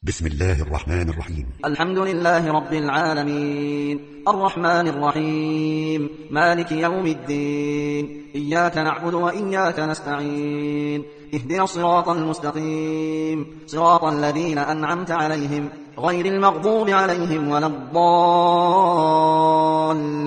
بسم الله الرحمن الرحيم. الحمد لله رب العالمين، الرحمن الرحيم، مالك يوم الدين، إياك نعبد وإياك نستعين، اهدنا الصراط المستقيم، صراط الذين أنعمت عليهم غير المغضوب عليهم ولا الضالين.